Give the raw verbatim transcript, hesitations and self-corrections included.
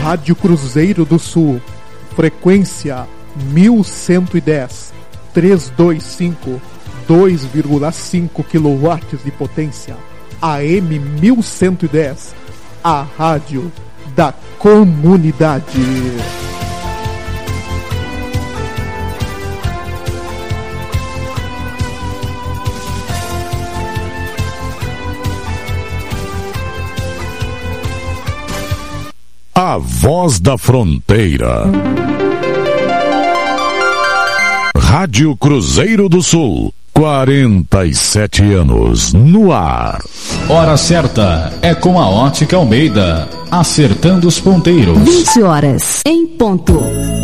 Rádio Cruzeiro do Sul, frequência mil cento e dez, trezentos e vinte e cinco, dois vírgula cinco quilowatts de potência. A M mil cento e dez, a rádio da comunidade. A Voz da Fronteira. Rádio Cruzeiro do Sul, quarenta e sete anos no ar. Hora certa é com a Ótica Almeida, acertando os ponteiros. vinte horas em ponto.